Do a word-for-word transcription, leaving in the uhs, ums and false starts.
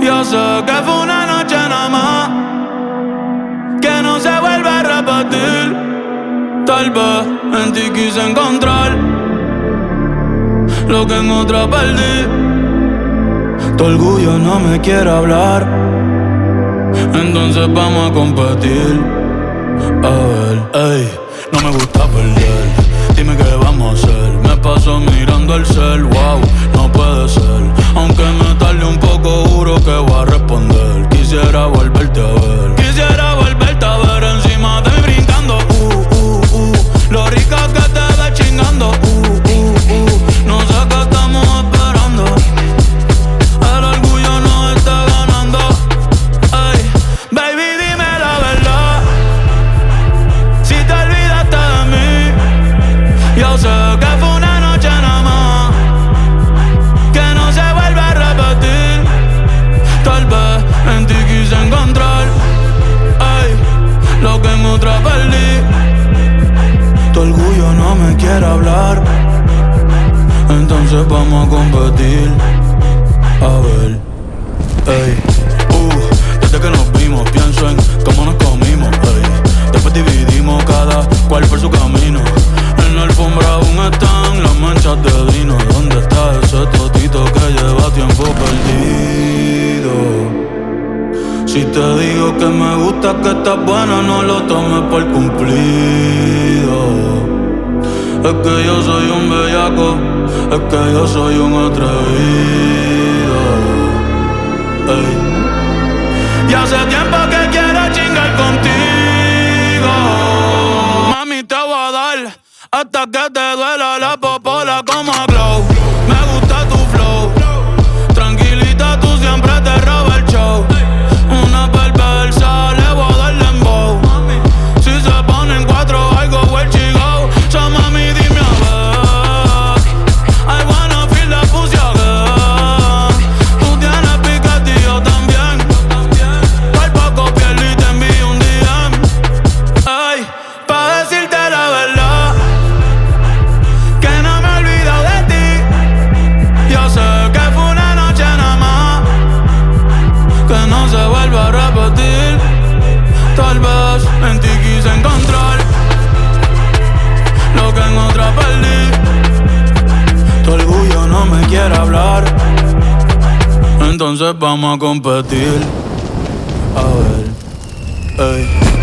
Yo sé que fue una noche nada más, que no se vuelve a repetir. Tal vez en ti quise encontrar lo que en otra perdí. Tu orgullo no me quiere hablar, entonces vamos a competir. A ver, ey, no me gusta perder. Dime qué vamos a hacer. Me paso mirando el cel, wow, no puede ser. Aunque me tarde un poco, juro que voy a responder. Quisiera volverte a ver. Quisiera volverte a ver encima de mí brincando. Uh, uh, uh. Lo rica que te ves chingando. Uh, uh, uh. No sé qué estamos esperando. El orgullo nos está ganando. Ey, baby, dime la verdad. Si te olvidaste de mí, yo sé que fue una noche nada más, que no se vuelve a repetir. Tal vez en ti quise encontrar, ey, lo que en otra perdí. Tu orgullo no me quiere hablar, entonces vamos a competir. A ver, ey, uh, desde que nos vimos pienso en cómo nos comimos, ey. Después dividimos cada cual por su camino. En la alfombra aún están las manchas de vino. ¿Dónde está ese totito que lleva tiempo perdido? Si te digo que me gusta, que estás buena, no lo tomes por cumplido. Es que yo soy un bellaco, es que yo soy un atrevido. Ey. Y hace tiempo que quiero chingar contigo. Mami, te voy a dar hasta que te duela la popola como a Glow. Me gusta tu flow, tranquilita, tú siempre te robas el show. Una perversa, le voy a dar dembow. Si se ponen cuatro, I go where she go. So mami, dime a ver, I wanna feel the pussy again. Tú tienes piquete y yo también. Por poco piel y te envío un D M. Ay, pa' decirte la verdad, que no me he olvidado de ti. Yo sé que fue una noche nada más, que no se vuelve a repetir. Tal vez en ti quise encontrar lo que en otra perdí. Tu orgullo no me quiere hablar, entonces vamos a competir. A ver, ey.